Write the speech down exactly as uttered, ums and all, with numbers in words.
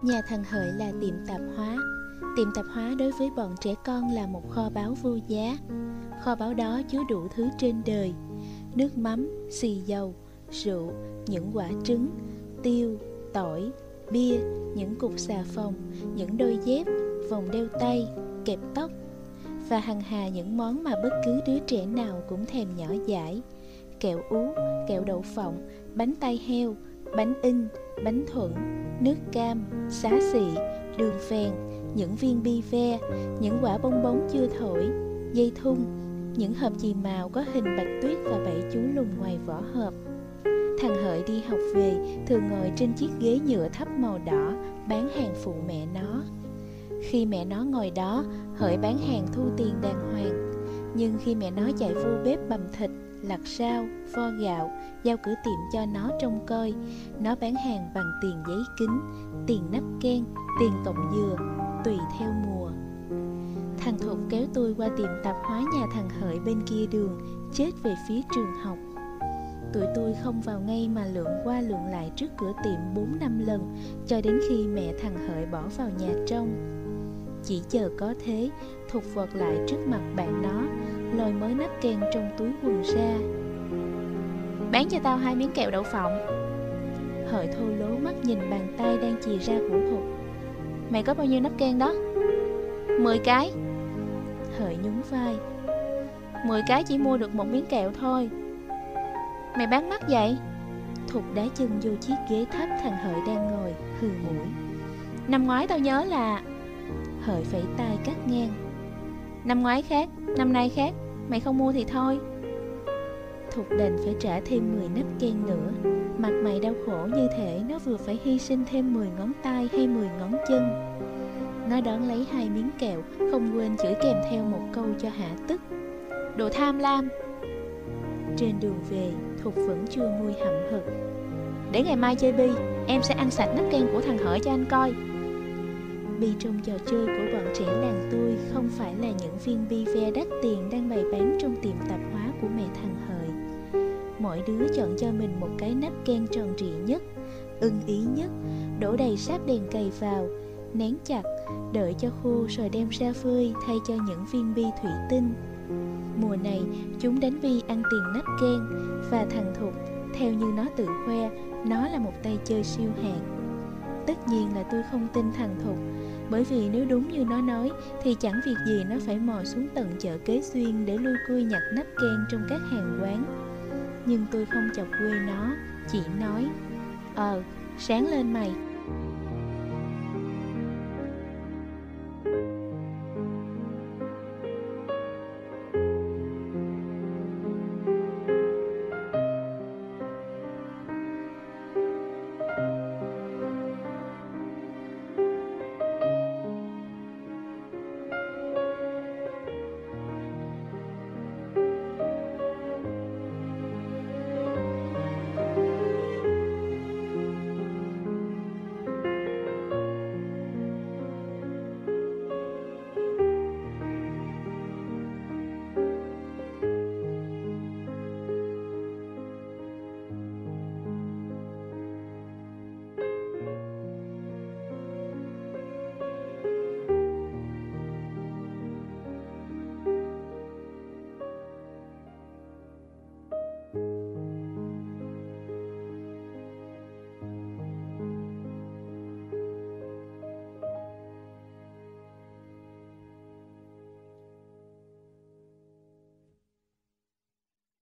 Nhà thằng Hợi là tiệm tạp hóa. Tiệm tạp hóa đối với bọn trẻ con là một kho báu vô giá. Kho báu đó chứa đủ thứ trên đời: nước mắm, xì dầu, rượu, những quả trứng, tiêu, tỏi, bia, những cục xà phòng, những đôi dép, vòng đeo tay, kẹp tóc, và hằng hà những món mà bất cứ đứa trẻ nào cũng thèm nhỏ dãi: kẹo ú, kẹo đậu phộng, bánh tai heo, bánh in, bánh thuận, nước cam, xá xị, đường phèn, những viên bi ve, những quả bong bóng chưa thổi, dây thun, những hộp chì màu có hình bạch tuyết và bảy chú lùn ngoài vỏ hộp. Thằng Hợi đi học về thường ngồi trên chiếc ghế nhựa thấp màu đỏ bán hàng phụ mẹ nó. Khi mẹ nó ngồi đó, Hợi bán hàng thu tiền đàng hoàng. Nhưng khi mẹ nó chạy vô bếp bằm thịt, lặt rau, vo gạo, giao cửa tiệm cho nó trông coi, nó bán hàng bằng tiền giấy kính, tiền nắp ken, tiền cọng dừa, tùy theo mùa. Thằng Thục kéo tôi qua tiệm tạp hóa nhà thằng Hợi bên kia đường, chết về phía trường học. Tụi tôi không vào ngay mà lượn qua lượn lại trước cửa tiệm bốn năm lần, cho đến khi mẹ thằng Hợi bỏ vào nhà trong. Chỉ chờ có thế, Thục vọt lại trước mặt bạn nó, lôi mớ nắp ken trong túi quần ra. Bán cho tao hai miếng kẹo đậu phộng. Hợi thô lố mắt nhìn bàn tay đang chìa ra của Thục. Mày có bao nhiêu nắp ken đó? Mười cái. Hợi nhún vai. Mười cái chỉ mua được một miếng kẹo thôi. Mày bán mắc vậy? Thục đá chân vô chiếc ghế thấp thằng Hợi đang ngồi, hừ mũi. Năm ngoái tao nhớ là... Hợi phẩy tay cắt ngang. Năm ngoái khác, năm nay khác, mày không mua thì thôi. Thục đành phải trả thêm mười nắp ken nữa. Mặt mày đau khổ như thể nó vừa phải hy sinh thêm mười ngón tay hay mười ngón chân. Nó đón lấy hai miếng kẹo, không quên chửi kèm theo một câu cho hả tức: đồ tham lam. Trên đường về, Thục vẫn chưa nguôi hậm hực. Để ngày mai chơi bi, em sẽ ăn sạch nắp ken của thằng Hợi cho anh coi. Bi trong trò chơi của bọn trẻ làng tôi không phải là những viên bi ve đắt tiền đang bày bán trong tiệm tạp hóa của mẹ thằng Hợi. Mỗi đứa chọn cho mình một cái nắp ken tròn trịa nhất, ưng ý nhất, đổ đầy sáp đèn cày vào, nén chặt, đợi cho khô rồi đem ra phơi thay cho những viên bi thủy tinh. Mùa này chúng đánh bi ăn tiền nắp ken, và thằng Thục, theo như nó tự khoe, nó là một tay chơi siêu hạng. Tất nhiên là tôi không tin thằng Thục, bởi vì nếu đúng như nó nói thì chẳng việc gì nó phải mò xuống tận chợ Kế Xuyên để lui cui nhặt nắp ken trong các hàng quán. Nhưng tôi không chọc quê nó, chỉ nói: Ờ, sáng lên mày.